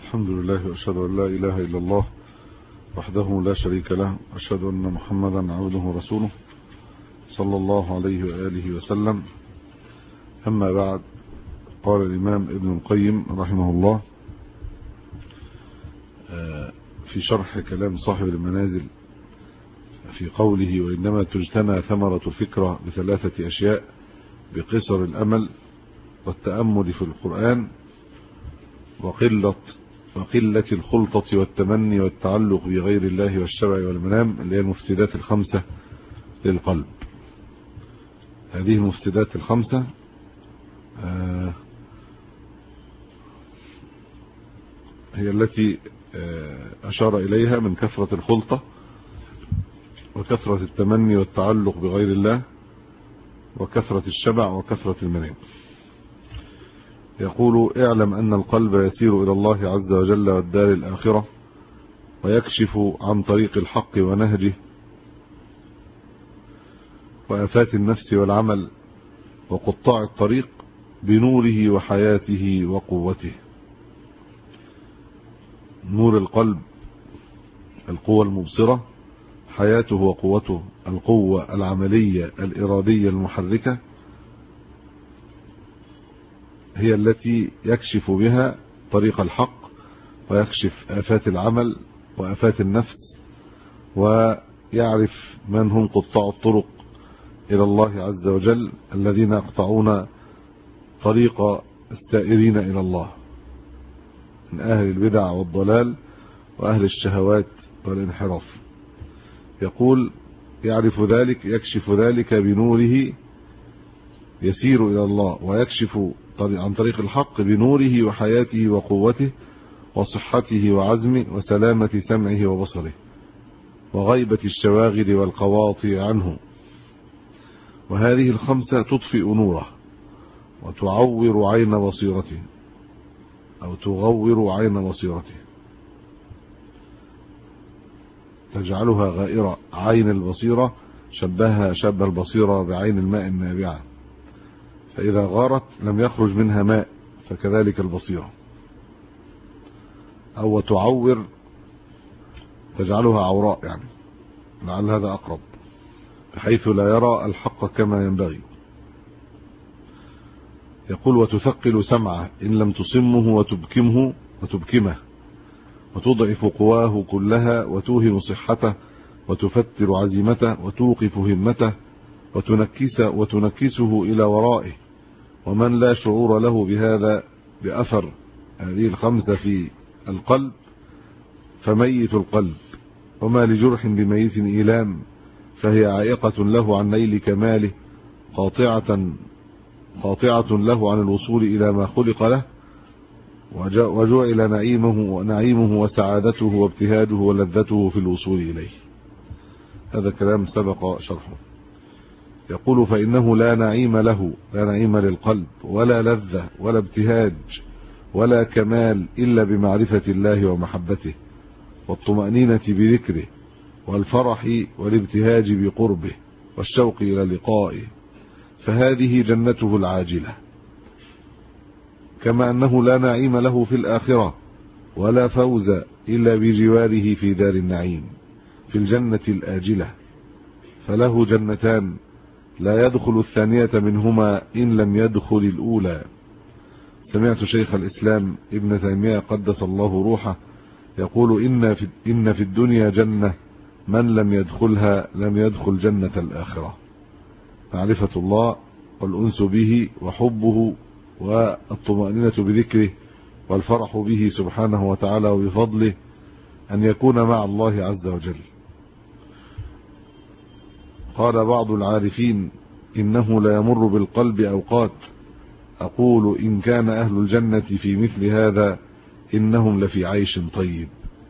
الحمد لله وأشهد أن لا إله إلا الله وحده لا شريك له، وأشهد أن محمدا عبده ورسوله صلى الله عليه وآله وسلم. أما بعد، قال الإمام ابن القيم رحمه الله في شرح كلام صاحب المنازل في قوله: وإنما تجتنى ثمرة الفكرة بثلاثة أشياء: بقصر الأمل، والتأمل في القرآن، وقلة الخلطة والتمني والتعلق بغير الله والشبع والمنام، اللي هي المفسدات الخمسة للقلب. هذه المفسدات الخمسة هي التي أشار إليها من كثرة الخلطة وكثرة التمني والتعلق بغير الله وكثرة الشبع وكثرة المنام. يقول: اعلم أن القلب يسير إلى الله عز وجل والدار الآخرة، ويكشف عن طريق الحق ونهجه وآفات النفس والعمل وقطاع الطريق بنوره وحياته وقوته. نور القلب القوة المبصرة، حياته وقوته القوة العملية الإرادية المحركة، هي التي يكشف بها طريق الحق ويكشف آفات العمل وآفات النفس، ويعرف من هم قطاع الطرق إلى الله عز وجل الذين يقطعون طريق السائرين إلى الله من أهل البدع والضلال وأهل الشهوات والانحراف. يقول: يعرف ذلك، يكشف ذلك بنوره، يسير إلى الله ويكشف عن طريق الحق بنوره وحياته وقوته وصحته وعزمه وسلامة سمعه وبصره وغيبة الشواغل والقواطع عنه. وهذه الخمسة تطفئ نوره وتعور عين بصيرته أو تغور عين بصيرته، تجعلها غائرة. عين البصيرة شبه البصيرة بعين الماء النابعة، فإذا غارت لم يخرج منها ماء، فكذلك البصيرة. أو تعور تجعلها عوراء، يعني لعل هذا أقرب، بحيث لا يرى الحق كما ينبغي. يقول: وتثقل سمعه إن لم تصمه وتبكمه وتضعف قواه كلها وتوهن صحته وتفتر عزيمته وتوقف همته وتنكسه إلى ورائه. ومن لا شعور له بهذا بأثر هذه الخمسة في القلب فميت القلب، وما لجرح بميت إيلام، فهي عائقة له عن نيل كماله، قاطعة له عن الوصول إلى ما خلق له، وجعل نعيمه وسعادته وابتهاجه ولذته في الوصول إليه. هذا كلام سبق شرحه. يقول: فإنه لا نعيم له، لا نعيم للقلب ولا لذة ولا ابتهاج ولا كمال إلا بمعرفة الله ومحبته والطمأنينة بذكره والفرح والابتهاج بقربه والشوق إلى لقائه، فهذه جنته العاجلة. كما أنه لا نعيم له في الآخرة ولا فوز إلا بجواره في دار النعيم في الجنة الآجلة، فله جنتان لا يدخل الثانية منهما إن لم يدخل الأولى. سمعت شيخ الإسلام ابن تيمية قدس الله روحه يقول: إن في الدنيا جنة من لم يدخلها لم يدخل جنة الآخرة. معرفة الله والأنس به وحبه والطمأنينة بذكره والفرح به سبحانه وتعالى وبفضله، أن يكون مع الله عز وجل. قال بعض العارفين: إنه لا يمر بالقلب أوقات أقول إن كان أهل الجنة في مثل هذا إنهم لفي عيش طيب.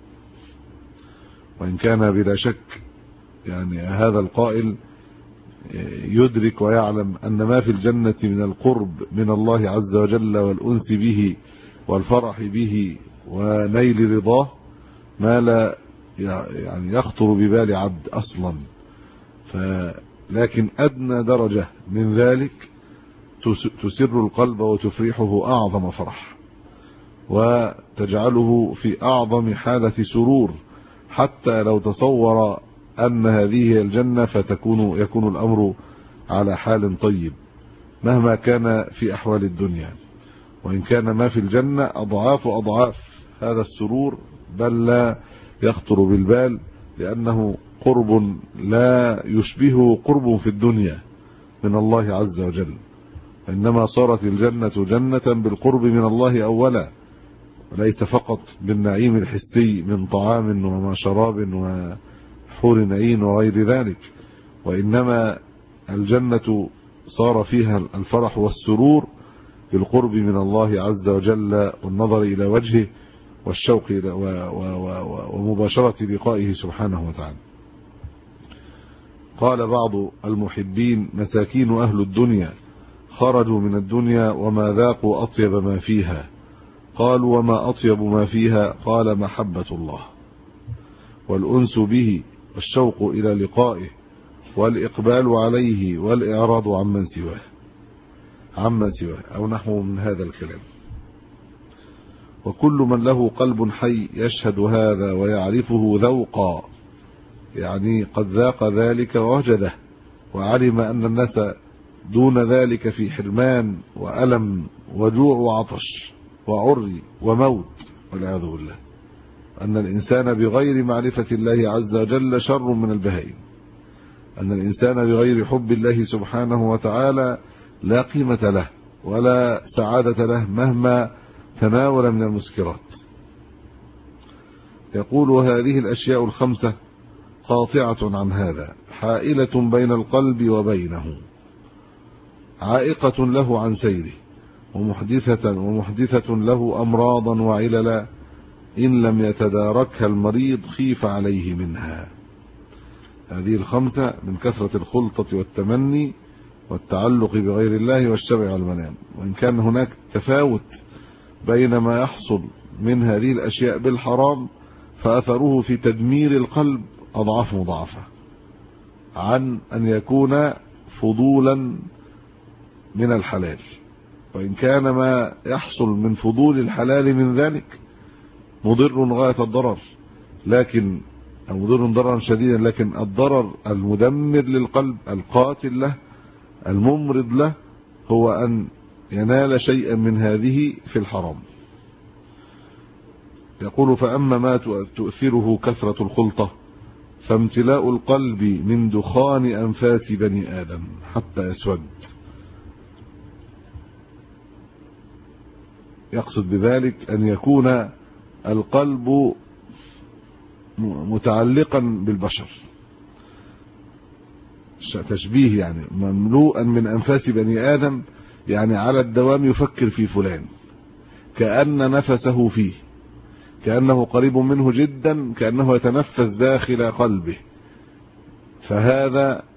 وإن كان بلا شك يعني هذا القائل يدرك ويعلم أن ما في الجنة من القرب من الله عز وجل والأنس به والفرح به ونيل رضاه ما لا يعني يخطر ببال عبد أصلا. لكن أدنى درجة من ذلك تسر القلب وتفرحه أعظم فرح. وتجعله في أعظم حالة سرور، حتى لو تصور أن هذه هي الجنة يكون الأمر على حال طيب مهما كان في أحوال الدنيا، وإن كان ما في الجنة أضعاف هذا السرور، بل لا يخطر بالبال، لأنه قرب لا يشبهه قرب في الدنيا من الله عز وجل، إنما صارت الجنة جنة بالقرب من الله أولا، وليس فقط بالنعيم الحسي من طعام وما شراب وحور عين وغير ذلك، وإنما الجنة صار فيها الفرح والسرور بالقرب من الله عز وجل والنظر إلى وجهه والشوق ومباشرة لقائه سبحانه وتعالى. قال بعض المحبين: مساكين أهل الدنيا خرجوا من الدنيا وما ذاقوا أطيب ما فيها. قالوا: وما أطيب ما فيها؟ قال: محبة الله والأنس به والشوق إلى لقائه والإقبال عليه والإعراض عمن سواه أو نحو من هذا الكلام. وكل من له قلب حي يشهد هذا ويعرفه ذوقا، يعني قد ذاق ذلك ووجده، وعلم أن الناس دون ذلك في حرمان وألم وجوع وعطش وعري وموت والعياذ بالله، أن الإنسان بغير معرفة الله عز وجل شر من البهائم، أن الإنسان بغير حب الله سبحانه وتعالى لا قيمة له ولا سعادة له مهما تناول من المسكرات. يقول: هذه الأشياء الخمسة قاطعة عن هذا، حائلة بين القلب وبينه، عائقة له عن سيره، ومحدثة له أمراضا وعللا إن لم يتداركها المريض خيف عليه منها. هذه الخمسة من كثرة الخلطة والتمني والتعلق بغير الله والشبع والمنام، وإن كان هناك تفاوت بين ما يحصل من هذه الأشياء بالحرام فأثره في تدمير القلب أضعاف مضاعفة عن أن يكون فضولا من الحلال، وإن كان ما يحصل من فضول الحلال من ذلك مضر غاية الضرر، لكن مضر ضررا شديدا، لكن الضرر المدمر للقلب القاتل له الممرض له هو أن ينال شيئا من هذه في الحرام. يقول: فأما ما تؤثره كثرة الخلطة فامتلاء القلب من دخان أنفاس بني آدم حتى يسود. يقصد بذلك أن يكون القلب متعلقا بالبشر، تشبيه يعني مملوءا من أنفاس بني آدم، يعني على الدوام يفكر في فلان كأن نفسه فيه، كأنه قريب منه جدا، كأنه يتنفس داخل قلبه، فهذا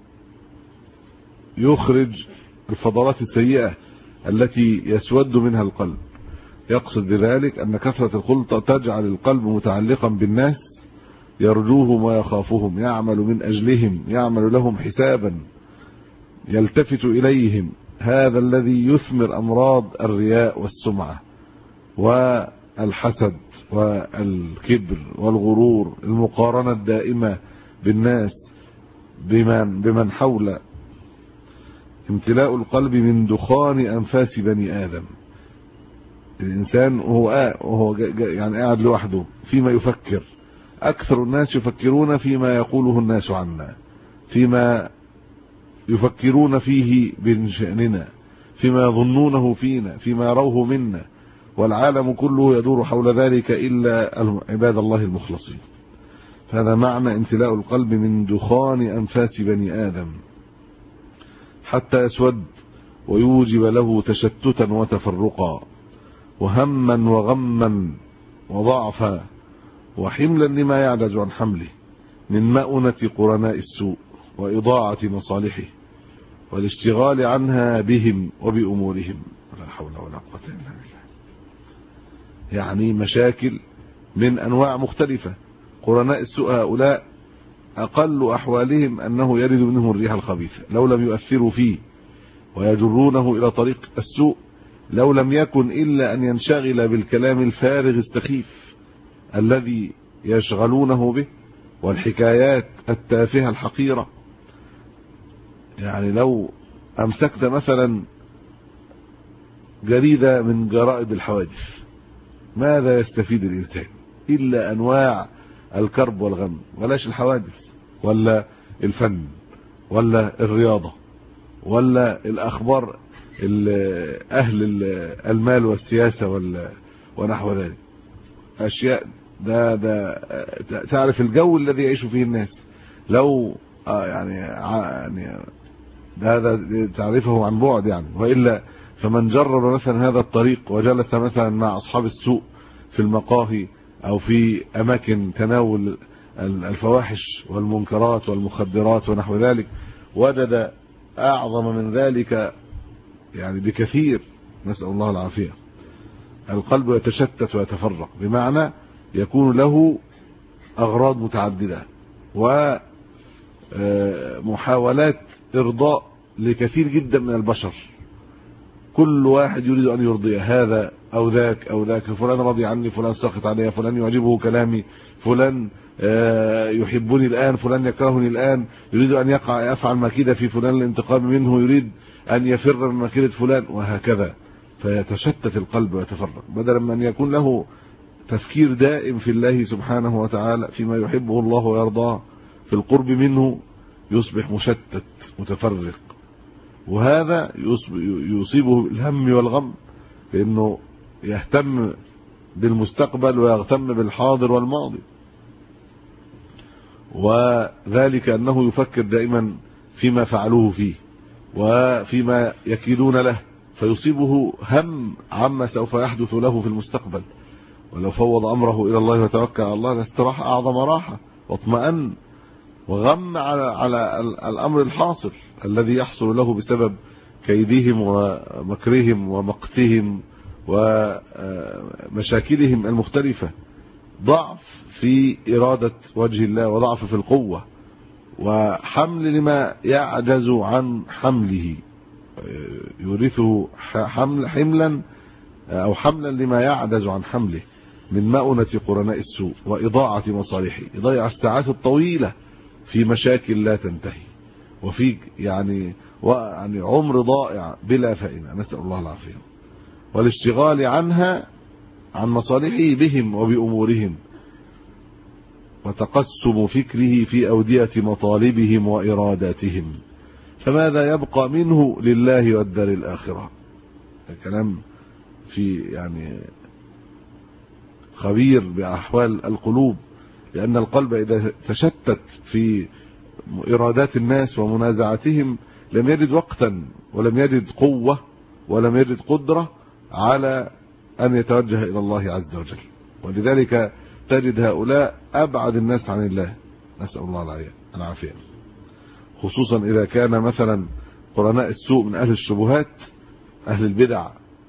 يخرج الفضلات السيئة التي يسود منها القلب. يقصد بذلك أن كثرة الخلطة تجعل القلب متعلقا بالناس، يرجوهم ويخافهم، يعمل من أجلهم، يعمل لهم حسابا، يلتفت إليهم. هذا الذي يثمر أمراض الرياء والسمعة والحسد والكبر والغرور، المقارنة الدائمة بالناس بمن حول. امتلاء القلب من دخان أنفاس بني آدم. الإنسان وهو يعني قاعد لوحده فيما يفكر، أكثر الناس يفكرون فيما يقوله الناس عنا، فيما يفكرون فيه من شأننا، فيما يظنونه فينا، فيما يروه منا، والعالم كله يدور حول ذلك إلا عباد الله المخلصين. فهذا معنى امتلاء القلب من دخان أنفاس بني آدم حتى يسود، ويوجب له تشتتا وتفرقا وهما وغما وضعفا وحملا لما يعجز عن حمله من مؤنة قرناء السوء وإضاعة مصالحه والاشتغال عنها بهم وبأمورهم. لا حول ولا قوة إلا بالله. يعني مشاكل من أنواع مختلفة. قرناء السوء هؤلاء أقل أحوالهم أنه يرد منهم الريح الخبيثة لو لم يؤثروا فيه ويجرونه إلى طريق السوء، لو لم يكن إلا أن ينشغل بالكلام الفارغ السخيف الذي يشغلونه به والحكايات التافهة الحقيرة. يعني لو أمسكت مثلا جريدة من جرائد الحوادث، ماذا يستفيد الإنسان إلا أنواع الكرب والغم، ولاش الحوادث ولا الفن ولا الرياضة ولا الأخبار أهل المال والسياسة ونحو ذلك، أشياء ده تعرف الجو الذي يعيش فيه الناس. لو يعني هذا تعرفه عن بعد يعني، وإلا فمن جرب مثلا هذا الطريق وجلس مثلا مع أصحاب السوء في المقاهي أو في أماكن تناول الفواحش والمنكرات والمخدرات ونحو ذلك، وجد أعظم من ذلك يعني بكثير، نسأل الله العافية. القلب يتشتت ويتفرق، بمعنى يكون له أغراض متعددة ومحاولات إرضاء لكثير جدا من البشر، كل واحد يريد أن يرضي هذا أو ذاك أو ذاك، فلان راضي عني، فلان ساخط علي، فلان يعجبه كلامي، فلان يحبني الآن، فلان يكرهني الآن، يريد أن يفعل مكيدة في فلان الانتقام منه، يريد أن يفر من مكيدة فلان، وهكذا. فيتشتت القلب ويتفرق، بدلا من أن يكون له تفكير دائم في الله سبحانه وتعالى فيما يحبه الله ويرضاه في القرب منه، يصبح مشتت متفرق، وهذا يصيبه بالهم والغم، لأنه يهتم بالمستقبل ويهتم بالحاضر والماضي، وذلك أنه يفكر دائما فيما فعلوه فيه وفيما يكيدون له، فيصيبه هم عما سوف يحدث له في المستقبل. ولو فوض أمره إلى الله وتوكل على الله لاستراح أعظم راحة واطمأن، وغم على الأمر الحاصل الذي يحصل له بسبب كيدهم ومكرهم ومقتهم ومشاكلهم المختلفة. ضعف في إرادة وجه الله، وضعف في القوة، وحمل لما يعجز عن حمله، يورثه حملا أو حملا لما يعجز عن حمله من مؤنة قرناء السوء وإضاعة مصالحه، يضيع الساعات الطويلة في مشاكل لا تنتهي، وفي يعني عمر ضائع بلا فائدة، نسأل الله العافية، والاشتغال عنها عن مصالحه بهم وبأمورهم، وتقسم فكره في أودية مطالبهم وإراداتهم، فماذا يبقى منه لله والدار الآخرة. الكلام في يعني خبير بأحوال القلوب، لأن القلب إذا تشتت في إرادات الناس ومنازعتهم لم يجد وقتا ولم يجد قوة ولم يجد قدرة على أن يتوجه إلى الله عز وجل، ولذلك تجد هؤلاء أبعد الناس عن الله، نسأل الله العافية، خصوصا إذا كان مثلا قرناء السوء من أهل الشبهات، أهل البدع،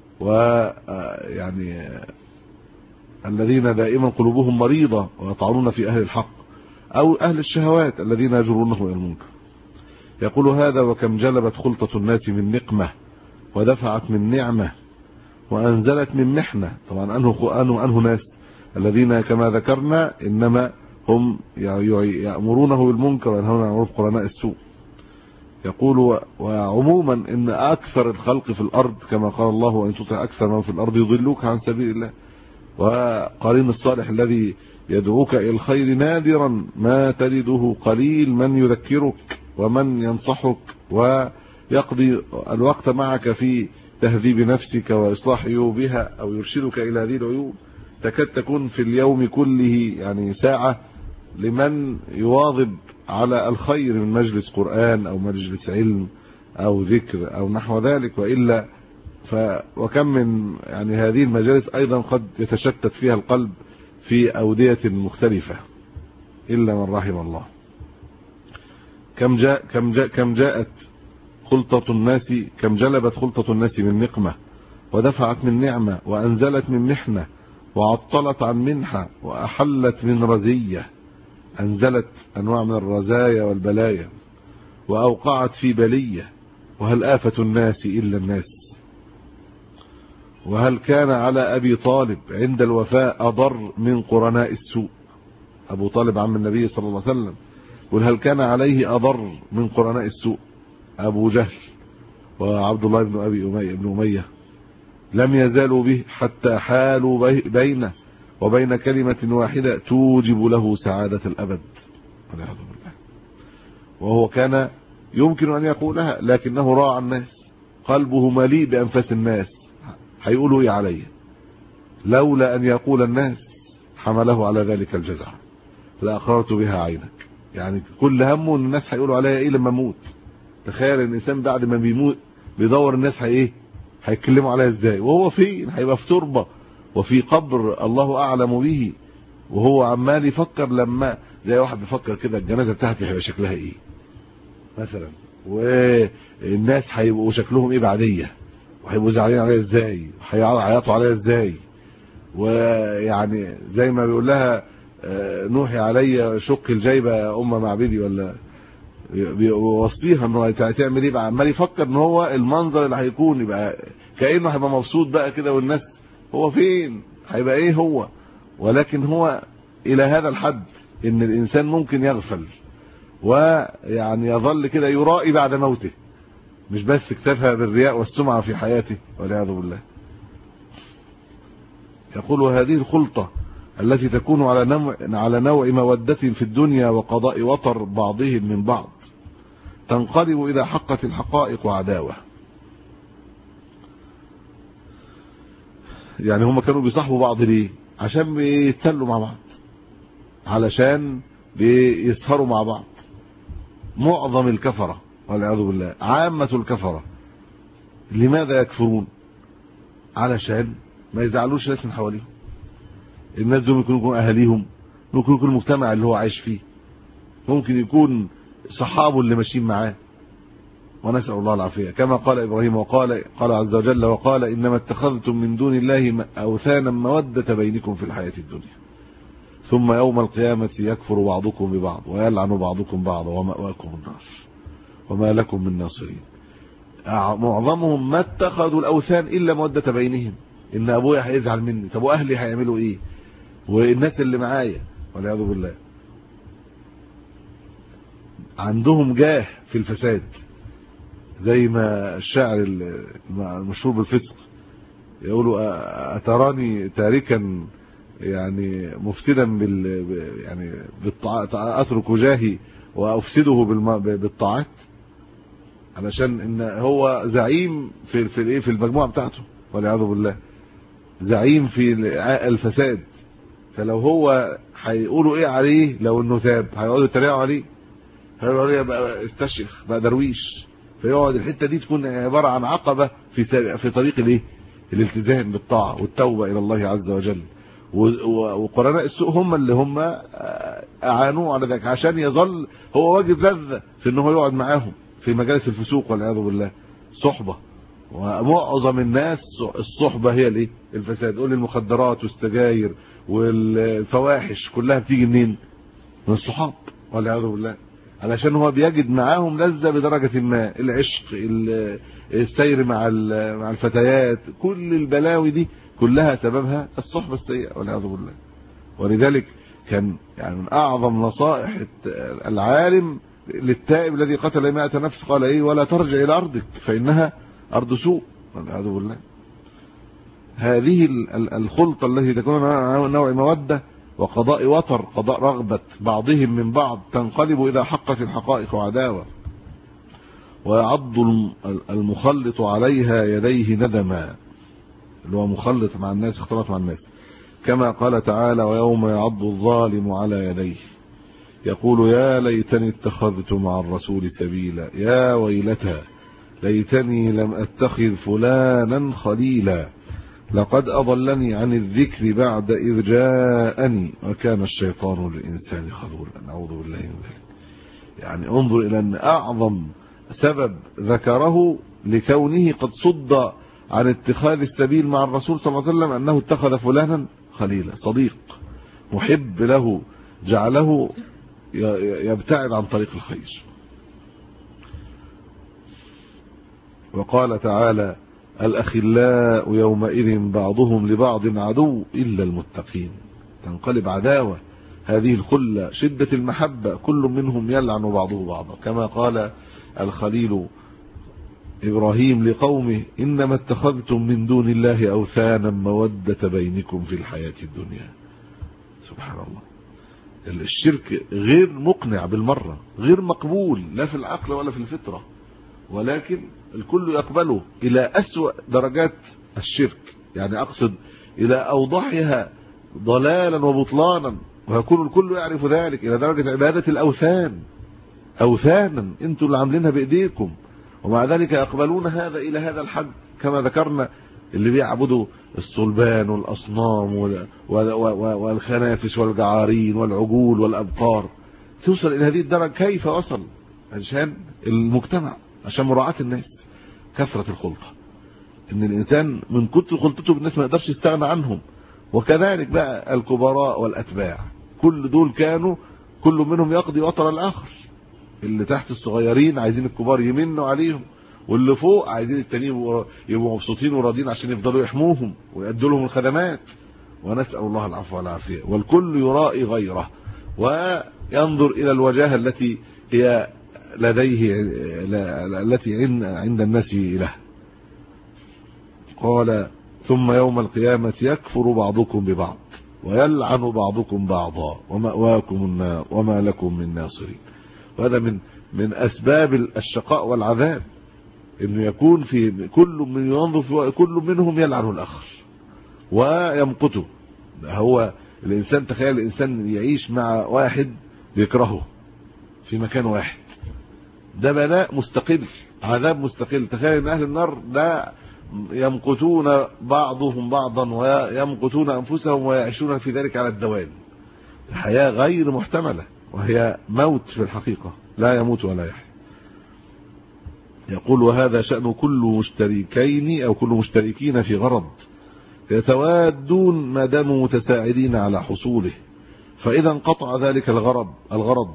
ويعني الذين دائما قلوبهم مريضة ويطعنون في أهل الحق، أو أهل الشهوات الذين يجرونه إلى المنكر. يقول هذا: وكم جلبت خلطة الناس من نقمة ودفعت من نعمة وأنزلت من محنة. طبعا أنه ناس الذين كما ذكرنا إنما هم يأمرونه بالمنكر وينهون عن المعروف، قرناء السوء. يقول: وعموما إن أكثر الخلق في الأرض كما قال الله: وإن تطع أكثر من في الأرض يضلوك عن سبيل الله. وقرين الصالح الذي يدعوك إلى الخير نادرا ما تجده قليل من يذكرك ومن ينصحك ويقضي الوقت معك في تهذيب نفسك وإصلاح عيوبها أو يرشدك إلى هذه العيوب. تكاد تكون في اليوم كله يعني ساعة لمن يواظب على الخير من مجلس قرآن أو مجلس علم أو ذكر أو نحو ذلك، وإلا وكم من يعني هذه المجالس أيضا قد يتشتت فيها القلب في أودية مختلفة إلا من رحم الله. كم جاءت خلطة الناس، كم جلبت خلطة الناس من نقمة ودفعت من نعمة وأنزلت من محنة وعطلت عن منحة وأحلت من رزية، أنزلت أنواع من الرزايا والبلايا وأوقعت في بلية، وهل آفة الناس إلا الناس. وهل كان على أبي طالب عند الوفاء أضر من قرناء السوء؟ أبو طالب عم النبي صلى الله عليه وسلم، وهل كان عليه أضر من قرناء السوء؟ أبو جهل وعبد الله بن أمية لم يزالوا به حتى حالوا بينه وبين كلمة واحدة توجب له سعادة الأبد والعياذ بالله. وهو كان يمكن أن يقولها لكنه راعى الناس، قلبه مليء بأنفاس الناس، هيقولوا إيه علي؟ لولا أن يقول الناس حمله على ذلك الجزع لأقررت بها عينك. يعني كل همه ان الناس هيقولوا عليا ايه لما اموت. تخيل الانسان بعد ما بيموت بيدور الناس هيتكلموا عليا ازاي، وهو فين؟ هيبقى في تربه وفي قبر الله اعلم به، وهو عمال يفكر لما زي واحد بيفكر كده الجنازه بتاعتي هيبقى شكلها ايه مثلا، والناس هيبقوا شكلهم ايه بعديه، وهيبقوا زعلانين عليا ازاي، وهيعيطوا عليا ازاي. ويعني زي ما بيقول لها نوحي عليا شق الجيبه يا ام معبدي، ولا بيوصيها انه هتعمل ايه بقى، عمال يفكر ان هو المنظر اللي هيكون يبقى كانه هيبقى مبسوط بقى كده، والناس هو فين هيبقى ايه هو. ولكن هو الى هذا الحد ان الانسان ممكن يغفل ويعني يظل كده يرائي بعد موته، مش بس اكتفى بالرياء والسمعه في حياته والعياذ بالله. يقول هذه الخلطه التي تكون على نوع مودة في الدنيا وقضاء وطر بعضهم من بعض تنقلب إذا حقت الحقائق عداوة. يعني هم كانوا بيصاحبوا بعض ليه؟ عشان بيتسلوا مع بعض، علشان بيسهروا مع بعض. معظم الكفرة والعياذ بالله، عامة الكفرة لماذا يكفرون؟ علشان ما يزعلوش ناس من حواليهم. الناس دول ممكن يكونوا اهاليهم، ممكن يكون المجتمع اللي هو عايش فيه، ممكن يكون صحابه اللي ماشيين معاه، ونسأل الله العافية. كما قال إبراهيم قال عز وجل وقال إنما اتخذتم من دون الله أوثانا مودة بينكم في الحياة الدنيا ثم يوم القيامة يكفر بعضكم ببعض ويلعن بعضكم بعض ومأواكم النار وما لكم من ناصرين. معظمهم ما اتخذوا الأوثان إلا مودة بينهم، إن أبويا هيزعل مني، طب وأهلي هيعملوا إيه، والناس اللي معايا والعياذ بالله. عندهم جاه في الفساد، زي ما الشاعر المشهور بالفسق يقولوا أتراني تاركا يعني مفسدا يعني أترك جاهي وأفسده بالطاعات، علشان إن هو زعيم في المجموعة بتاعته والعياذ بالله، زعيم في الفساد. فلو هو هيقولوا ايه عليه لو انه تاب، هيقعدوا يتريقوا عليه، هيقولوا عليه بقى استشيخ بقى درويش، فيقعد الحته دي تكون عباره عن عقبه في طريق الايه الالتزام بالطاعه والتوبه الى الله عز وجل. وقرناء السوء هم اللي اعانوه على ذلك، عشان يظل هو واجد لذه في ان هو يقعد معاهم في مجالس الفسوق والعياذ بالله صحبه. ومعظم الناس الصحبه هي الايه الفساد. قول المخدرات والسجاير والفواحش كلها بتيجي منين؟ من الصحاب والعياذ بالله، علشان هو بيجد معاهم لذة بدرجة ما، العشق، السير مع الفتيات، كل البلاوي دي كلها سببها الصحبة السيئة والعياذ بالله. ولذلك كان يعني من اعظم نصائح العالم للتائب الذي قتل 100 نفس قال ايه؟ ولا ترجع الى ارضك فانها ارض سوء والعياذ بالله. هذه الخلطة التي تكون على نوع مودة وقضاء وطر، قضاء رغبة بعضهم من بعض، تنقلب إذا حقت الحقائق عداوة، ويعض المخلط عليها يديه ندما، اللي هو مخلط مع الناس، اختلط مع الناس. كما قال تعالى ويوم يعض الظالم على يديه يقول يا ليتني اتخذت مع الرسول سبيلا يا ويلتى ليتني لم اتخذ فلانا خليلا لقد أضلني عن الذكر بعد إذ جاءني وكان الشيطان للإنسان خذولا. نعوذ بالله من ذلك. يعني انظر إلى أن أعظم سبب ذكره لكونه قد صد عن اتخاذ السبيل مع الرسول صلى الله عليه وسلم أنه اتخذ فلانا خليلا، صديق محب له، جعله يبتعد عن طريق الخير. وقال تعالى الأخلاء يومئذ بعضهم لبعض عدو إلا المتقين. تنقلب عداوة هذه الخلة، شدة المحبة، كل منهم يلعن بعضه بعضا، كما قال الخليل إبراهيم لقومه: إنما اتخذتم من دون الله أوثانا مودة بينكم في الحياة الدنيا. سبحان الله، الشرك غير مقنع بالمرة، غير مقبول لا في العقل ولا في الفطرة، ولكن الكل يقبله إلى أسوأ درجات الشرك، يعني أقصد إلى أوضحها ضلالا وبطلانا، ويكون الكل يعرف ذلك، إلى درجة عبادة الأوثان، أوثانا أنتم اللي عاملينها بإيديكم، ومع ذلك يقبلون هذا إلى هذا الحد. كما ذكرنا اللي بيعبدوا الصلبان والأصنام والخنافس والجعارين والعجول والأبقار، توصل إلى هذه الدرجة. كيف وصل؟ عشان المجتمع، عشان مراعاة الناس، كثرة الخلطة، إن الإنسان من كتر خلطته بالناس ما يقدرش يستغنى عنهم. وكذلك بقى الكبراء والأتباع، كل دول كانوا كل منهم يقضي وطر الآخر. اللي تحت الصغيرين عايزين الكبار يمنوا عليهم، واللي فوق عايزين التانيين يبقوا مبسوطين وراضين عشان يفضلوا يحموهم ويأدوا لهم الخدمات. ونسأل الله العفو والعافية. والكل يرائي غيره وينظر إلى الوجاهة التي هي لديه، التي عند الناس له. قال: ثم يوم القيامة يكفر بعضكم ببعض ويلعن بعضكم بعضا ومأواكم النار وما لكم من ناصرين. وهذا من أسباب الشقاء والعذاب، إنه يكون في كل من ينظر كل منهم يلعن الآخر ويمقته. هو الإنسان، تخيل الإنسان يعيش مع واحد بيكرهه في مكان واحد، ده بلاء مستقل، عذاب مستقل. تخيل ان اهل النار لا يمقتون بعضهم بعضا ويمقتون انفسهم ويعيشون في ذلك على الدوام، الحياة غير محتملة، وهي موت في الحقيقة، لا يموت ولا يحيى. يقول: وهذا شأن كل مشتركين أو كل مشتركين في غرض، يتوادون ما داموا متساعدين على حصوله، فإذا انقطع ذلك الغرض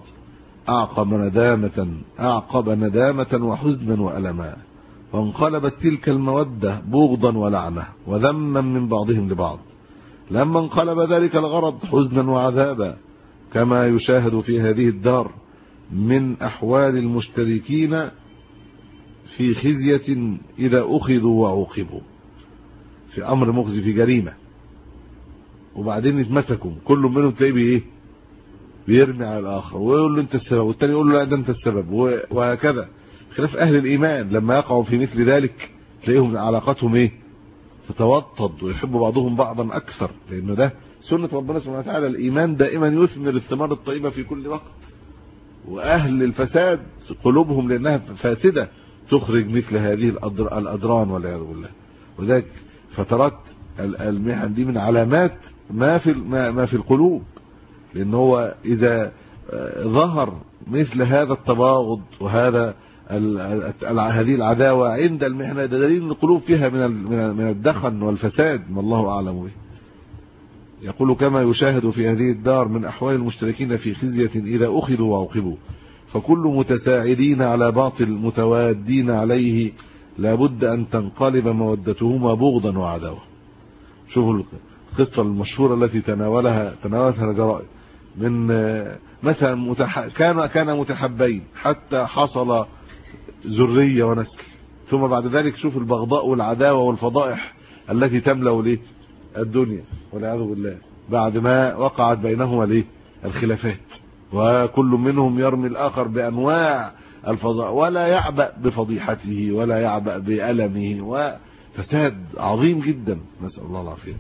أعقب ندامة وحزنا وألما، وانقلبت تلك المودة بغضا ولعنة وذما من بعضهم لبعض، لما انقلب ذلك الغرض حزنا وعذابا، كما يشاهد في هذه الدار من أحوال المشتركين في خزية إذا أخذوا وعوقبوا، في أمر مخزي، في جريمة، وبعدين يتمسكوا، كل منهم تلاقيه بيرمي على الآخر ويقول له أنت السبب، والتاني يقول له لا ده أنت السبب، وهكذا. خلاف أهل الإيمان لما يقعوا في مثل ذلك تلاقيهم علاقاتهم تتوطد ويحبوا بعضهم بعضا أكثر، لأنه ده سنة ربنا سبحانه وتعالى. الإيمان دائما يثمر الثمار الطيبة في كل وقت، وأهل الفساد قلوبهم لأنها فاسدة تخرج مثل هذه الأدران والعياذ بالله. وذلك فترات المحن دي من علامات ما في القلوب، لأن هو إذا ظهر مثل هذا التباغض وهذا هذه العداوة عند المحنة، ده دليل ان القلوب فيها من الدخن والفساد، ما الله أعلم به. يقول: كما يشاهد في هذه الدار من أحوال المشتركين في خزية إذا أخذوا وعوقبوا، فكل متساعدين على باطل متوادين عليه لابد أن تنقلب مودتهما بغضا وعداوة. شوفوا القصة المشهورة التي تناولها الجرائد من مثلا كان متحبين حتى حصل ذرية ونسل، ثم بعد ذلك شوف البغضاء والعداوة والفضائح التي تملأ الدنيا والعياذ بالله، بعد ما وقعت بينهما الخلافات، وكل منهم يرمي الآخر بأنواع الفضاء ولا يعبأ بفضيحته ولا يعبأ بألمه، وفساد عظيم جدا، نسأل الله العافية.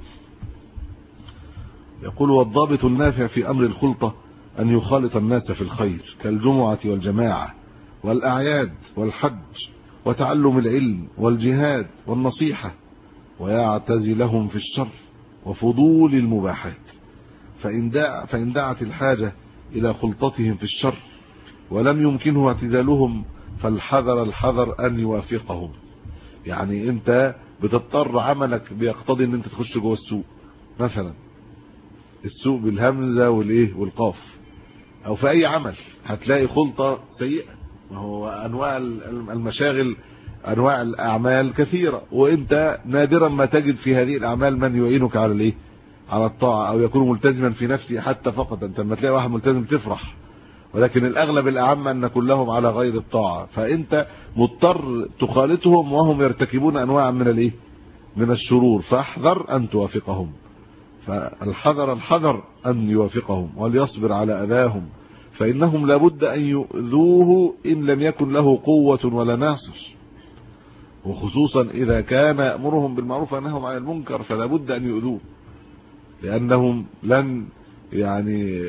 يقول: والضابط النافع في أمر الخلطة أن يخالط الناس في الخير كالجمعة والجماعة والأعياد والحج وتعلم العلم والجهاد والنصيحة، ويعتزلهم في الشر وفضول المباحات، فإن دعت الحاجة إلى خلطتهم في الشر ولم يمكنه اعتزالهم فالحذر أن يوافقهم. يعني أنت بتضطر، عملك بيقتضي أن أنت تخش جوه السوق مثلا، السوق بالهمزة والقاف، أو في أي عمل هتلاقي خلطة سيئة، وهو أنواع المشاغل انواع الاعمال كثيره، وانت نادرا ما تجد في هذه الاعمال من يعينك على الايه، على الطاعه، او يكون ملتزما في نفسه حتى فقط. انت لما تلاقي واحد ملتزم تفرح، ولكن الاغلب الاعم ان كلهم على غير الطاعه، فانت مضطر تخالطهم وهم يرتكبون انواع من الايه، من الشرور، فاحذر ان توافقهم. الحذر ان يوافقهم، وليصبر على اذاهم، فانهم لابد ان يؤذوه ان لم يكن له قوه ولا ناصر، وخصوصا اذا كان يأمرهم بالمعروف وينهاهم عن المنكر، فلا بد ان يؤذوه، لانهم لن يعني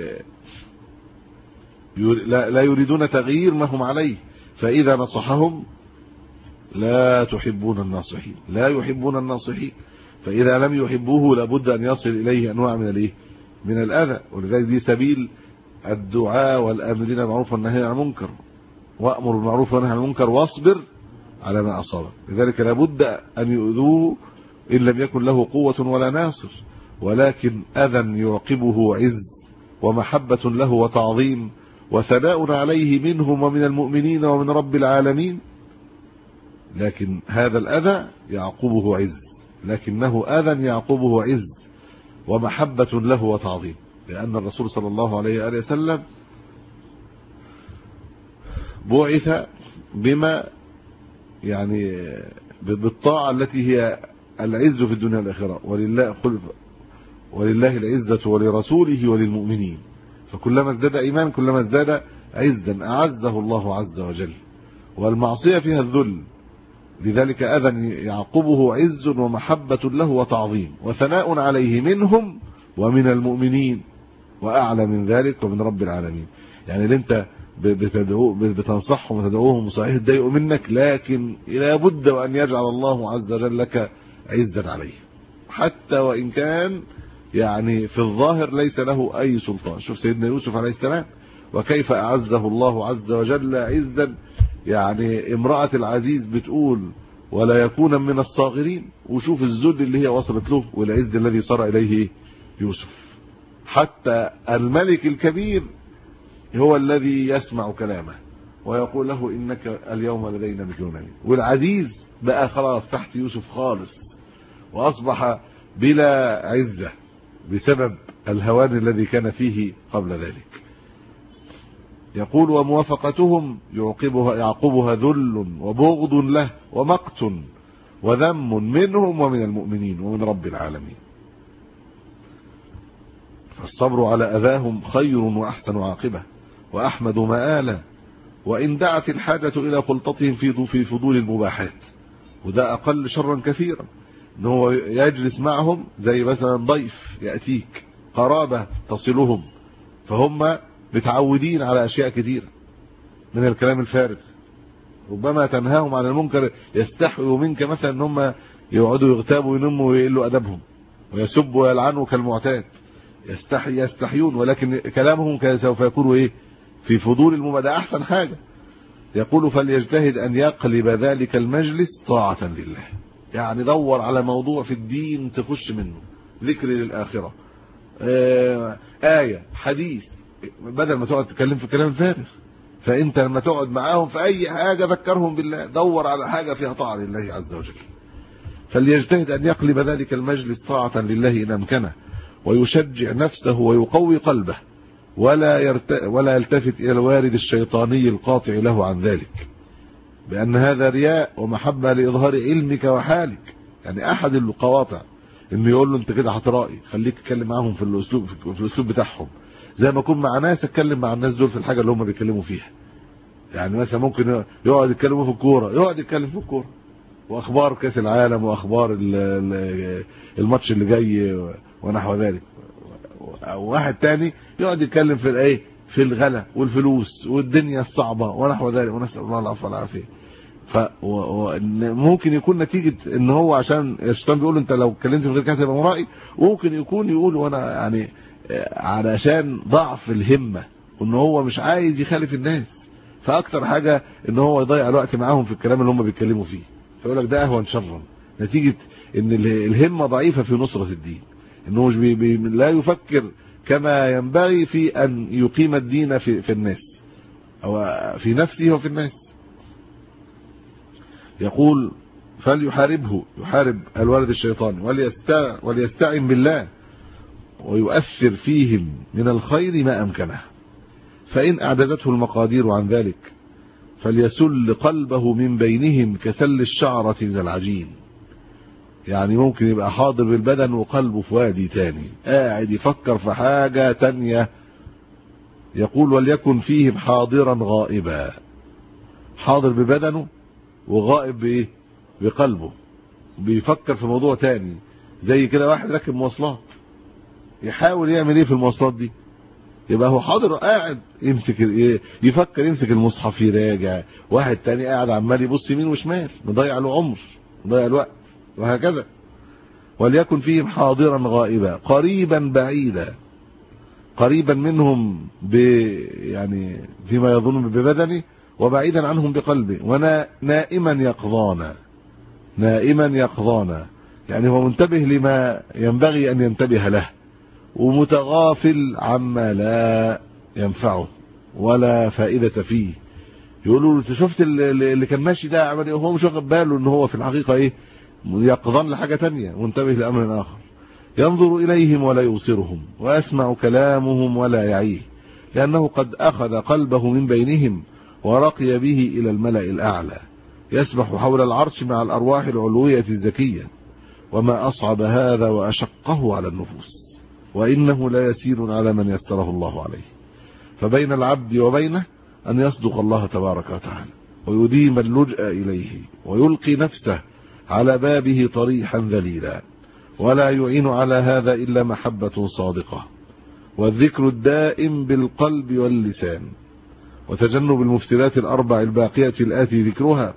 لا يريدون تغيير ما هم عليه. فاذا نصحهم لا تحبون الناصحين، لا يحبون الناصحين، فاذا لم يحبوه لابد ان يصل اليه انواع من الايه، من الاذى. ولذلك دي سبيل الدعاء والامرين بالمعروف والنهي عن المنكر، وامر بالمعروف والنهي عن المنكر واصبر على ما اصابك. لذلك لابد ان يؤذوه ان لم يكن له قوه ولا ناصر، ولكن اذى يعقبه عز ومحبه له وتعظيم وثناء عليه منهم ومن المؤمنين ومن رب العالمين. لكن هذا الاذى يعقبه عز، لكنه اذى يعقبه عز ومحبه له وتعظيم، لان الرسول صلى الله عليه واله وسلم بعث بما يعني بالطاعه التي هي العز في الدنيا والاخره، ولله العزه ولرسوله وللمؤمنين. فكلما ازداد ايمان كلما ازداد عزا اعزه الله عز وجل، والمعصيه فيها الذل، لذلك اذى يعقبه عز ومحبه له وتعظيم وثناء عليه منهم ومن المؤمنين، واعلى من ذلك ومن رب العالمين. يعني اللي انت بتنصحهم وتدعوهم صحيح يتضايقوا منك، لكن لا بد وان يجعل الله عز وجل لك عزا عليه، حتى وان كان يعني في الظاهر ليس له اي سلطان. شوف سيدنا يوسف عليه السلام وكيف اعزه الله عز وجل عزا، يعني امرأة العزيز بتقول ولا يكون من الصاغرين، وشوف الذل اللي هي وصلت له والعز الذي صار اليه يوسف. حتى الملك الكبير هو الذي يسمع كلامه ويقول له انك اليوم لدينا مكنون امين، والعزيز بقى خلاص تحت يوسف خالص، واصبح بلا عزة بسبب الهوان الذي كان فيه قبل ذلك. يقول وموافقتهم يعقبها ذل وبغض له ومقت وذم منهم ومن المؤمنين ومن رب العالمين. فالصبر على أذاهم خير وأحسن عاقبة وأحمد مآلا، وإن دعت الحاجة إلى خلطتهم في فضول المباحات، وده أقل شرا كثيرا، إن هو يجلس معهم زي مثلا ضيف يأتيك، قرابة تصلهم، فهم متعودين على أشياء كثيرة من الكلام الفارغ. ربما تنهاهم عن المنكر يستحيوا منك، مثلا ان هم يقعدوا يغتابوا وينموا ويقلوا أدبهم ويسبوا ويلعنوا كالمعتاد، يستحيون، ولكن كلامهم كان سوف يكون ايه، في فضول المبادئ، احسن حاجة. يقول فليجتهد ان يقلب ذلك المجلس طاعة لله، يعني دور على موضوع في الدين تخش منه، ذكر للآخرة، آية، حديث، بدل ما تقعد تتكلم في كلام فارغ. فانت لما تقعد معاهم في اي حاجة ذكرهم بالله، دور على حاجة فيها طاعة لله عز وجل. فليجتهد ان يقلب ذلك المجلس طاعة لله ان امكنه، ويشجع نفسه ويقوي قلبه، ولا يلتفت الى الوارد الشيطاني القاطع له عن ذلك، بان هذا رياء ومحبة لاظهار علمك وحالك. يعني احد القواطع انه يقول له انت كده هترائي، خليك تتكلم معاهم في الاسلوب بتاعهم، زي ما اكون مع ناس اتكلم مع الناس دول في الحاجه اللي هم بيتكلموا فيها. يعني مثلا ممكن يقعد يتكلموا في الكوره، يقعد يتكلم في الكوره واخبار كاس العالم واخبار الماتش اللي جاي ونحو ذلك، او واحد تاني يقعد يتكلم في الايه، في الغلا والفلوس والدنيا الصعبه ونحو ذلك، ونسال الله العفو والعافيه. فممكن يكون نتيجه ان هو عشان الشيطان بيقول انت لو اتكلمت من غير كده تبقى مرائي، وممكن يكون يقول وانا يعني علشان ضعف الهمه، وان هو مش عايز يخالف الناس، فاكتر حاجه ان هو يضيع الوقت معاهم في الكلام اللي هم بيتكلموا فيه، فيقول لك ده اهون شرا، نتيجه ان الهمه ضعيفه في نصره الدين، انه مش لا يفكر كما ينبغي في ان يقيم الدين في الناس، او في نفسه وفي الناس. يقول فليحاربه، يحارب الولد الشيطاني، وليستعن بالله ويؤثر فيهم من الخير ما أمكنه، فإن أعجزته المقادير عن ذلك فليسل قلبه من بينهم كسل الشعرة من العجين. يعني ممكن يبقى حاضر بالبدن وقلبه في وادي تاني، قاعد يفكر في حاجة تانية. يقول وليكن فيهم حاضرا غائبا، حاضر ببدنه وغائب بايه؟ بقلبه، بيفكر في موضوع تاني. زي كده واحد راكب مواصلات يحاول يعمل ايه في المواصلات دي، يبقى هو حاضر قاعد يمسك ايه، يفكر يمسك المصحف يراجع. واحد تاني قاعد عمال يبص يمين وشمال، مضيع له عمر، مضيع الوقت، وهكذا. وليكن فيهم حاضرا غائبا قريبا بعيدا، قريبا منهم يعني فيما يظن ببدنه، وبعيدا عنهم بقلبه، ونائما يقظانا، نائما يقظانا، يعني هو منتبه لما ينبغي أن ينتبه له، ومتغافل عما لا ينفعه ولا فائدة فيه. يقولوا له شفت اللي كان ماشي ده عمل ايه، وهو مش واخد باله ان هو في الحقيقة ايه، يقظان لحاجة تانية، منتبه لأمر آخر. ينظر إليهم ولا يبصرهم، ويسمع كلامهم ولا يعيه، لأنه قد أخذ قلبه من بينهم ورقي به إلى الملأ الأعلى، يسبح حول العرش مع الأرواح العلوية الزكية. وما أصعب هذا وأشقه على النفوس، وإنه لا يسير على من يسره الله عليه. فبين العبد وبينه أن يصدق الله تبارك وتعالى، ويديم اللجأ إليه، ويلقي نفسه على بابه طريحا ذليلا، ولا يعين على هذا إلا محبة صادقة، والذكر الدائم بالقلب واللسان، وتجنب المفسدات الأربع الباقية الآتي ذكرها.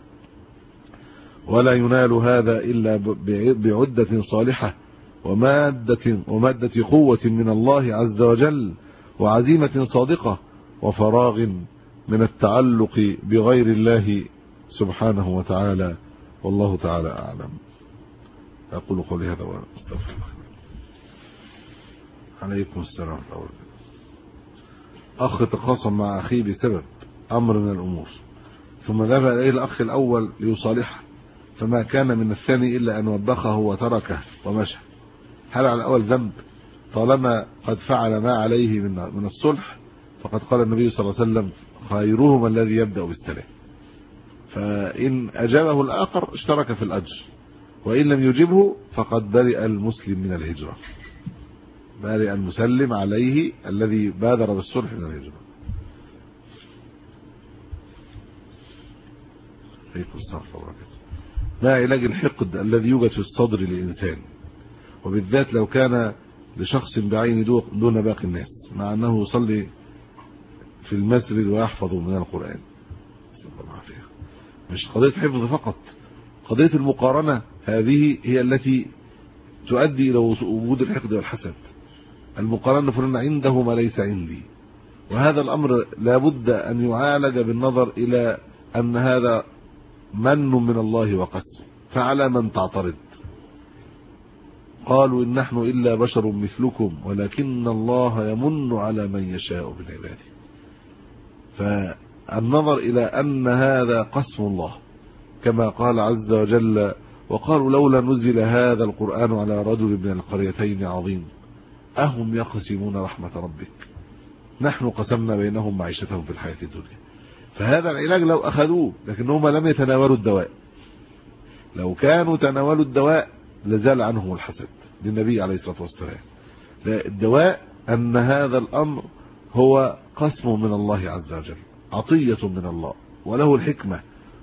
ولا ينال هذا إلا بعدة صالحة، ومادة قوة من الله عز وجل، وعزيمة صادقة، وفراغ من التعلق بغير الله سبحانه وتعالى. والله تعالى أعلم. أقول قولي هذا وأستغفر الله. عليكم السلام ورحمة الله وبركاته. أخ تخاصم مع أخيه بسبب أمر من الأمور، ثم ذهب إليه الأخ الأول ليصالحه، فما كان من الثاني إلا أن وبخه وتركه ومشى. هل على الأول ذنب طالما قد فعل ما عليه من الصلح؟ فقد قال النبي صلى الله عليه وسلم خيرهم الذي يبدأ بالسلام، فإن أجابه الآخر اشترك في الأجر، وإن لم يجبه فقد برئ المسلم من الهجرة، برئ المسلم عليه الذي بادر بالصلح من الهجرة. عليكم السلام ورحمة الله وبركاته. ما علاج الحقد الذي يوجد في الصدر للإنسان، وبالذات لو كان لشخص بعين دون باقي الناس، مع أنه يصلي في المسجد ويحفظ من القرآن؟ مش قضية حفظ فقط، قضية المقارنة هذه هي التي تؤدي إلى وجود الحقد والحسد. المقارنة فلان عنده ما ليس عندي، وهذا الأمر لابد أن يعالج بالنظر إلى أن هذا من من الله وقسم، فعلى من تعترض؟ قالوا إن نحن إلا بشر مثلكم ولكن الله يمن على من يشاء من عباده. فالنظر إلى أن هذا قسم الله، كما قال عز وجل وقالوا لولا نزل هذا القرآن على رجل من القريتين عظيم أهم يقسمون رحمة ربك نحن قسمنا بينهم معيشتهم في الحياة الدنيا. فهذا العلاج لو أخذوه، لكنهم لم يتناولوا الدواء. لو كانوا تناولوا الدواء لزال عنهم الحسد للنبي عليه الصلاة والسلام. الدواء أن هذا الأمر هو قسم من الله عز وجل، عطية من الله، وله الحكمة.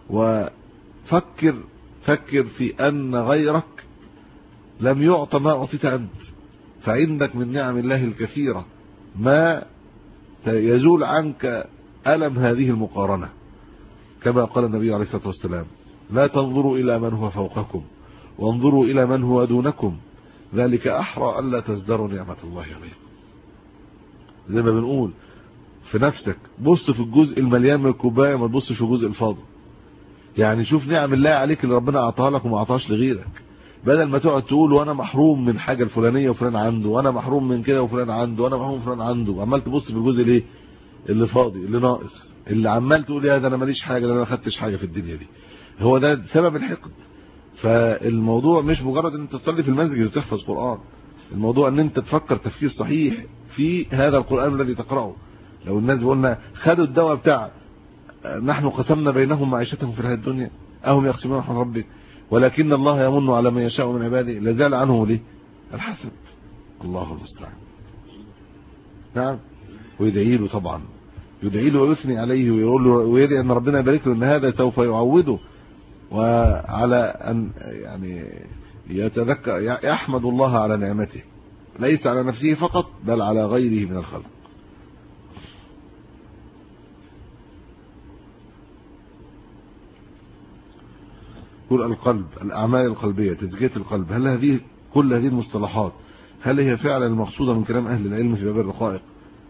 فكر في أن غيرك لم يعط ما أعطيت أنت، فعندك من نعم الله الكثيرة ما يزول عنك ألم هذه المقارنة، كما قال النبي عليه الصلاة والسلام لا تنظروا إلى من هو فوقكم وانظروا إلى من هو دونكم ذلك أحرى ألا تزدروا نعمة الله عليكم. زي ما بنقول في نفسك بص في الجزء المليان من الكوباية، ما تبصش في الجزء الفاضي. يعني شوف نعم الله عليك اللي ربنا أعطاها لك وما أعطاهاش لغيرك، بدل ما تقعد تقول وانا محروم من حاجة الفلانية وفلان عنده، وانا محروم من كده وفلان عنده، وانا محروم من فلان عنده. عمال تبص في الجزء الايه اللي فاضي اللي ناقص، اللي عمال تقول يا ده انا ماليش حاجة، ده انا ما خدتش حاجة في الدنيا دي. هو ده سبب الحقد. فالموضوع مش مجرد ان انت تصلي في المسجد وتحفظ قرآن، الموضوع ان انت تفكر تفكير صحيح في هذا القرآن الذي تقرأه. لو الناس قلنا خدوا الدواء بتاع نحن قسمنا بينهم معيشتهم في الحياة الدنيا أهم يقسمون رحمة ربك ولكن الله يمن على من يشاء من عباده لازال عنه ليه الحسد. الله المستعان. نعم. ويدعي له طبعا، يدعي له ويثني عليه ويقول له ويدعي ان ربنا يبارك له ان هذا سوف يعوده، وعلى ان يعني يتذكر يحمد الله على نعمته ليس على نفسه فقط بل على غيره من الخلق. كل القلب، الأعمال القلبية، تزكية القلب، هل كل هذه المصطلحات هل هي فعلا المقصودة من كلام أهل العلم في باب الرقائق؟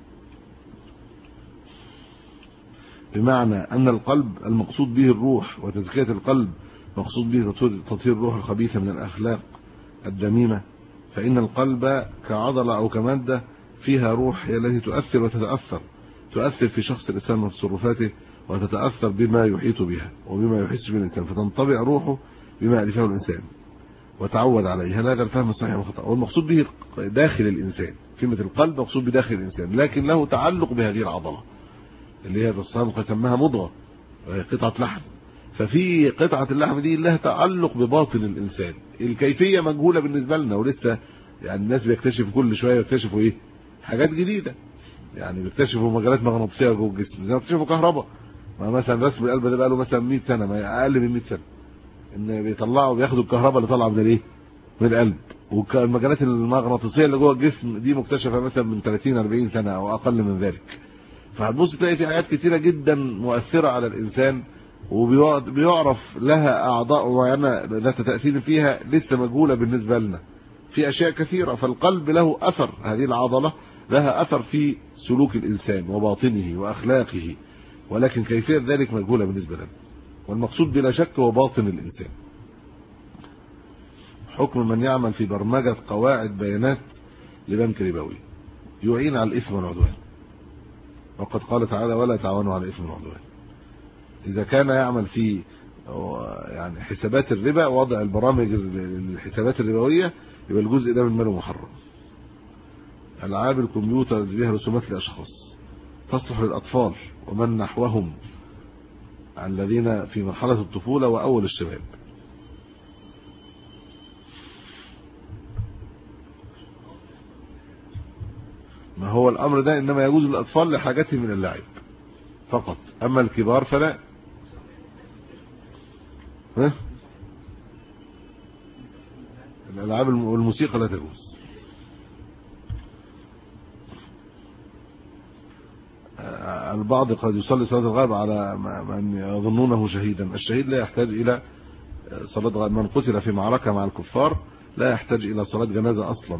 بمعنى أن القلب المقصود به الروح، وتزكية القلب مقصود به تطهير الروح الخبيثة من الأخلاق الذميمة، فإن القلب كعضلة أو كمادة فيها روح هي التي تؤثر وتتأثر، تؤثر في شخص الإنسان وتصرفاته، وتتأثر بما يحيط بها وبما يحس به الإنسان، فتنطبع روحه بما ألفه الإنسان وتعود عليه. هذا الفهم الصحيح والخطأ. والمقصود به داخل الإنسان، كلمة القلب مقصود بداخل الإنسان، لكن له تعلق بهذه العضلة اللي هي الرسول قسمها مضغة وهي قطعة لحم، ففي قطعة اللحم دي لها تعلق بباطن الإنسان. الكيفية مجهولة بالنسبة لنا، ولسه يعني الناس بيكتشفوا كل شوية بيكتشفوا إيه حاجات جديدة، يعني بيكتشفوا مجالات مغناطيسية جوه الجسم، زي ما بيكتشفوا كهرباء، ما مثلا رسم القلب ده بقى له مثلا 100 سنة، ما أقل من 100 سنة، إن بيطلعوا بياخدوا الكهرباء اللي طالعة من الإيه من القلب، والمجالات المغناطيسية اللي جوه الجسم دي مكتشفة مثلا من 30-40 سنة أو أقل من ذلك. فهتبص تلاقي في حاجات كتيرة جدا مؤثرة على الإنسان، وبيعرف لها أعضاء معينة ذات تأثير فيها لسه مجهولة بالنسبة لنا في أشياء كثيرة. فالقلب له أثر، هذه العضلة لها أثر في سلوك الإنسان وباطنه وأخلاقه، ولكن كيفية ذلك مجهولة بالنسبة لنا. والمقصود بلا شك هو باطن الإنسان. حكم من يعمل في برمجة قواعد بيانات لبنك ربوي يعين على الإثم والعدوان، وقد قال تعالى ولا تعاونوا على الإثم والعدوان. إذا كان يعمل في يعني حسابات الربا، وضع البرامج الحسابات الربوية، يبقى الجزء ده من ماله محرم. ألعاب الكمبيوتر اللي بيها رسومات لأشخاص تصلح للأطفال ومن نحوهم الذين في مرحلة الطفولة وأول الشباب. ما هو الأمر ده إنما يجوز للأطفال لحاجتهم من اللعب فقط، أما الكبار فلا. الألعاب والموسيقى لا تجوز. البعض قد يصلي صلاة الغائب على من يظنونه شهيدا. الشهيد لا يحتاج إلى صلاة غائب، من قتل في معركة مع الكفار لا يحتاج إلى صلاة جنازة أصلا.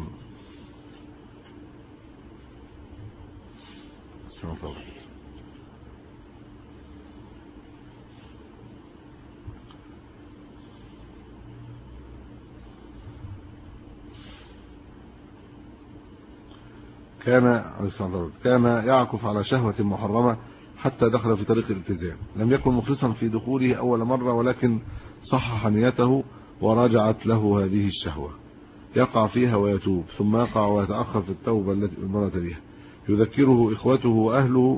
كان يعكف على شهوة محرمة حتى دخل في طريق الالتزام، لم يكن مخلصا في دخوله أول مرة، ولكن صحح نيته وراجعت له هذه الشهوة، يقع فيها ويتوب، ثم يقع ويتأخر في التوبة التي مرت بها، يذكره إخوته وأهله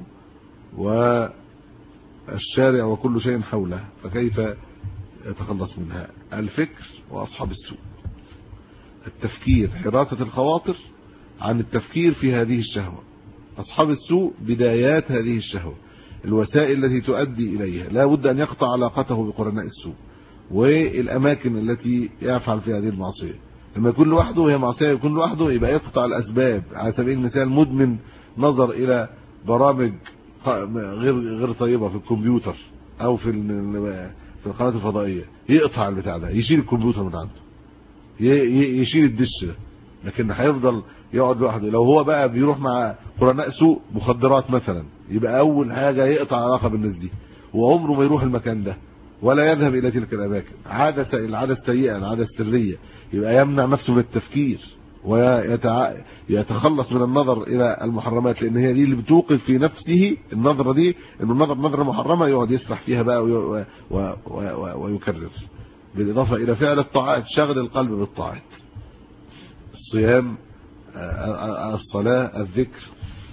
والشارع وكل شيء حوله، فكيف يتخلص منها؟ الفكر وأصحاب السوء، التفكير، حراسة الخواطر عن التفكير في هذه الشهوة. أصحاب السوء بدايات هذه الشهوة، الوسائل التي تؤدي إليها، لا بد أن يقطع علاقته بقرناء السوء والأماكن التي يفعل فيها هذه المعصية. لما يكون لوحده هي معصية، يكون لوحده يبقى يقطع الأسباب. على سبيل المثال مدمن نظر إلى برامج غير طيبة في الكمبيوتر أو في القناة الفضائية، يقطع البتاع ده، يشيل الكمبيوتر من عنده، يشيل الدش ده، لكن هيفضل يقعد لوحده. لو هو بقى بيروح مع قرناء سوء مخدرات مثلا، يبقى أول حاجة يقطع علاقة بالناس دي، وعمره ما يروح المكان ده ولا يذهب إلى تلك الأماكن. العادة السيئة، العادة السرية، يبقى يمنع نفسه من التفكير ويتخلص من النظر إلى المحرمات، لأن هي دي اللي بتوقف في نفسه النظرة دي، إنه النظر نظرة محرمة يقعد يسرح فيها بقى ويكرر. بالإضافة إلى فعل الطاعات، شغل القلب بالطاعات، الصيام، الصلاة، الذكر.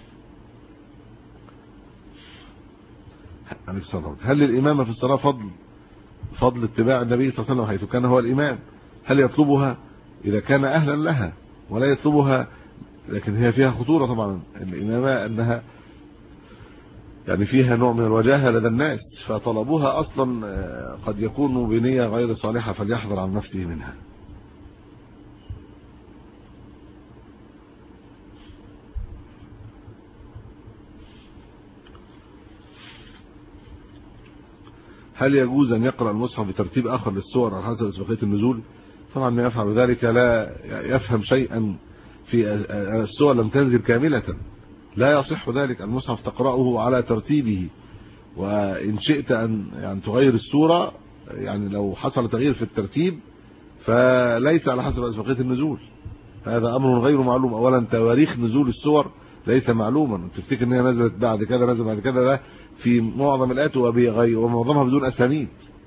هل للإمامة في الصلاة فضل اتباع النبي صلى الله عليه وسلم حيث كان هو الإمام؟ هل يطلبها إذا كان أهلا لها ولا يطلبها؟ لكن هي فيها خطورة طبعا الإمامة، أنها يعني فيها نوع من الوجاهة لدى الناس، فطلبوها أصلا قد يكون بنية غير صالحة، فليحذر عن نفسه منها. هل يجوز أن يقرأ المصحف بترتيب آخر للسور على حسب أسبقية النزول؟ طبعا ما يفعل ذلك لا يفهم شيئا في السور، لم تنزل كاملة، لا يصح ذلك. المصحف تقرأه على ترتيبه، وإن شئت أن يعني تغير السورة، يعني لو حصل تغيير في الترتيب فليس على حسب أسبقية النزول، هذا أمر غير معلوم. أولا تواريخ نزول السور ليس معلوما، تفتكر ان هي نزلت بعد كذا نزل بعد كذا، ده في معظم الآيات ومعظمها بدون أسانيد.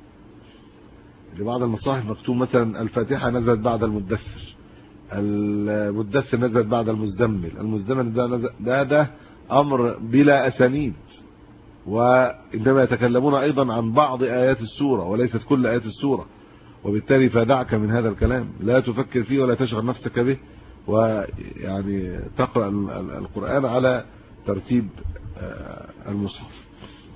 لبعض المصاحف مكتوب مثلا الفاتحة نزلت بعد المدثر، المدثر نزلت بعد المزمل، المزمل ده أمر بلا أسانيد، وإنما يتكلمون أيضا عن بعض آيات السورة وليست كل آيات السورة، وبالتالي فدعك من هذا الكلام، لا تفكر فيه ولا تشغل نفسك به، ويعني تقرأ القرآن على ترتيب المصحف.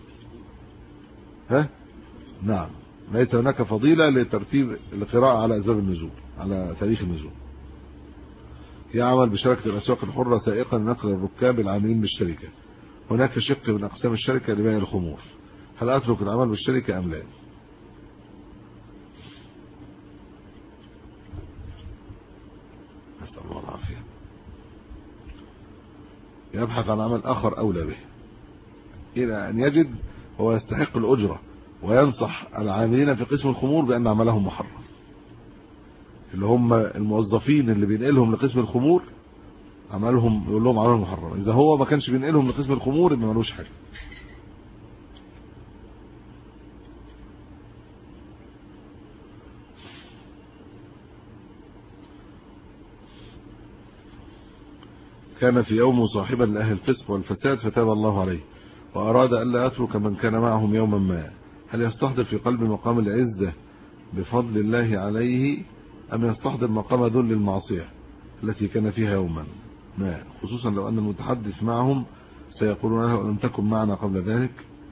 ها؟ نعم، ليس هناك فضيلة لترتيب القراءة على أسباب النزول، على تاريخ النزول. يعمل بشركة الأسواق الحرة سائقا نقل الركاب العاملين بالشركة، هناك شق من أقسام الشركة لبيع الخمور، هل أترك العمل بالشركة أم لا؟ نسأل الله العافية. يبحث عن عمل آخر أولى به إلى أن يجد هو يستحق الأجرة، وينصح العاملين في قسم الخمور بأن عملهم محرم، اللي هم الموظفين اللي بينقلهم لقسم الخمور عملهم، يقول لهم عملهم محرم. إذا هو ما كانش بينقلهم لقسم الخمور يبقى ملوش حاجة. كان في يوم صاحبا لأهل الفسق والفساد فتاب الله عليه، وأراد ألا يترك من كان معهم يوما ما، هل يستحضر في قلب مقام العزة بفضل الله عليه، أم يستحضر مقام ذل المعصية التي كان فيها يوما ما، خصوصا لو أن المتحدث معهم سيقولون له ألم تكن معنا قبل ذلك؟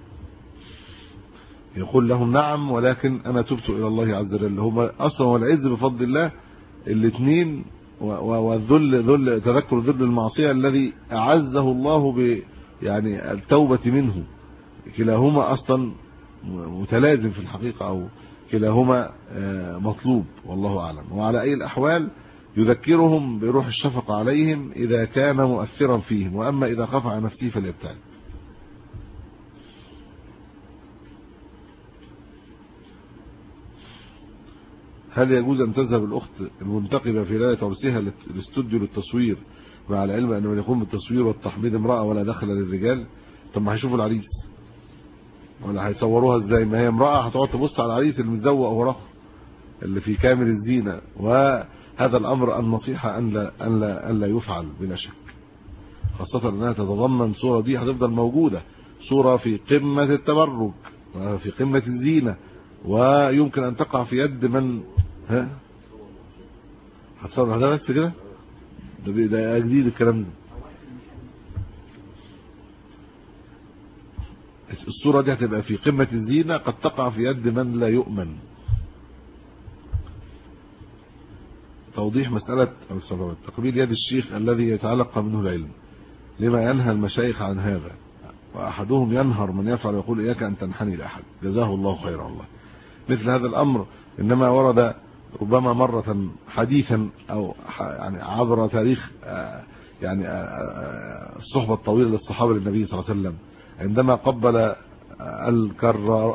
يقول لهم نعم، ولكن أنا تبت إلى الله عز وجل. هما أصلا والعز بفضل الله الاثنين، والذل تذكر ذل المعصية الذي أعزه الله ب يعني التوبة منه، كلاهما أصلا متلازم في الحقيقة، أو كلاهما مطلوب والله أعلم. وعلى أي الأحوال يذكرهم بروح الشفقة عليهم إذا كان مؤثرا فيهم، وأما إذا خاف على نفسه فليبتعد. هل يجوز أن تذهب الأخت المنتقبة في ليلة عرسها الاستوديو للتصوير، مع العلم أن من يقوم بالتصوير والتحميد امرأة ولا دخل للرجال؟ طب ما هيشوفوا العريس ولا هيصوروها ازاي؟ ما هي امرأة هتقعد تبص على العريس المزوق وراه اللي في كامل الزينة، وهذا الأمر النصيحة أن لا يفعل بلا شك، خاصة أنها تتضمن صورة دي هتفضل موجودة، صورة في قمة التبرج وفي قمة الزينة، ويمكن أن تقع في يد من هتصور هذا بس كده. ده جديد الكلام ده. الصورة دي هتبقى في قمة الزينة، قد تقع في يد من لا يؤمن. توضيح مسألة تقبيل يد الشيخ الذي يتعلق منه العلم، لما ينهى المشايخ عن هذا، وأحدهم ينهر من يفعل ويقول إياك أن تنحني لأحد، جزاه الله خيرا. الله مثل هذا الأمر إنما ورد ربما مرة حديثا أو يعني عبر تاريخ يعني الصحبة الطويلة للصحابة للنبي صلى الله عليه وسلم، عندما قبل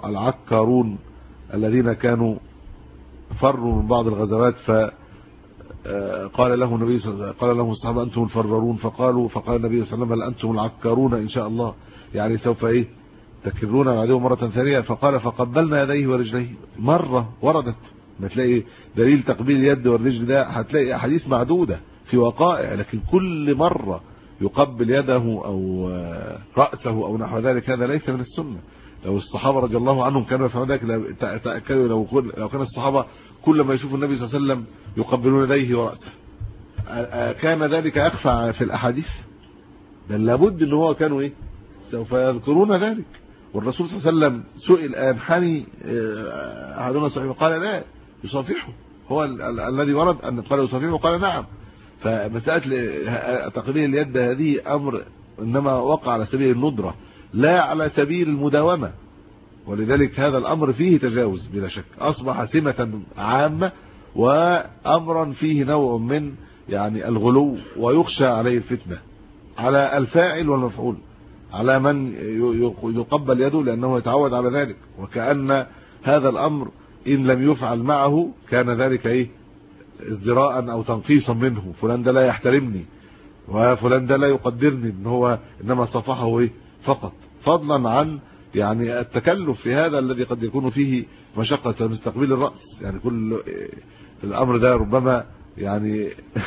العكارون الذين كانوا فروا من بعض الغزوات قال له النبي قال لهم الصحابه انتم الفرارون، فقال النبي صلى الله عليه وسلم بل انتم العكارون ان شاء الله، يعني سوف تكررون العدو مره ثانيه. فقال فقبلنا يديه ورجليه، مره وردت. ما تلاقي دليل تقبيل اليد والرجل ده، هتلاقي احاديث معدوده في وقائع، لكن كل مره يقبل يده او راسه او نحو ذلك هذا ليس من السنه. لو الصحابه رضي الله عنهم كانوا يفعلون ذلك تاكدوا، لو كان الصحابه كل ما يشوفوا النبي صلى الله عليه وسلم يقبلون يديه وراسه، كان ذلك اخفى في الاحاديث؟ بل لابد ان هو كانوا سوف يذكرون ذلك. والرسول صلى الله عليه وسلم سئل انحني احدنا صحيح قال لا يصافحه، هو الذي ورد ان قال يصافحه قال نعم. فمساله تقبيل اليد هذه امر انما وقع على سبيل الندره لا على سبيل المداومه، ولذلك هذا الامر فيه تجاوز بلا شك، اصبح سمه عامه وامرا فيه نوع من يعني الغلو، ويخشى عليه الفتنه على الفاعل والمفعول، على من يقبل يده لانه يتعود على ذلك، وكأن هذا الامر ان لم يفعل معه كان ذلك ازدراء او تنقيصا منه، فلان ده لا يحترمني وفلان ده لا يقدرني، ان هو انما صفحه فقط، فضلا عن يعني التكلف في هذا الذي قد يكون فيه مشقة مستقبل الرأس. يعني كل الامر ده ربما يعني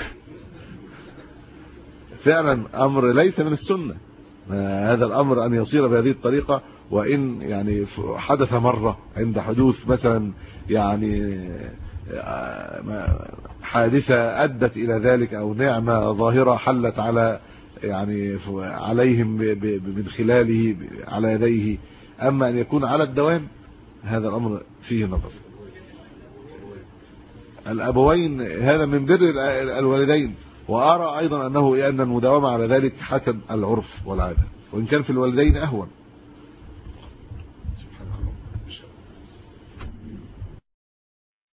فعلا امر ليس من السنة هذا الامر ان يصير بهذه الطريقة. وان يعني حدث مرة عند حدوث مثلا يعني حادثة ادت الى ذلك او نعمة ظاهرة حلت على يعني عليهم من خلاله على يديه، اما ان يكون على الدوام هذا الامر فيه نظر. الابوين هذا من بر الوالدين، وارى ايضا انه ان المداومه على ذلك حسب العرف والعاده، وان كان في الوالدين اهون.